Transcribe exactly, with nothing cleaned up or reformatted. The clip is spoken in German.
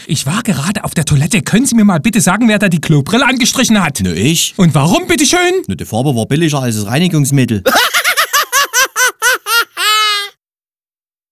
Ich war gerade auf der Toilette. Können Sie mir mal bitte sagen, wer da die Klobrille angestrichen hat? Ne, ich. Und warum, bitteschön? Ne, die Farbe war billiger als das Reinigungsmittel.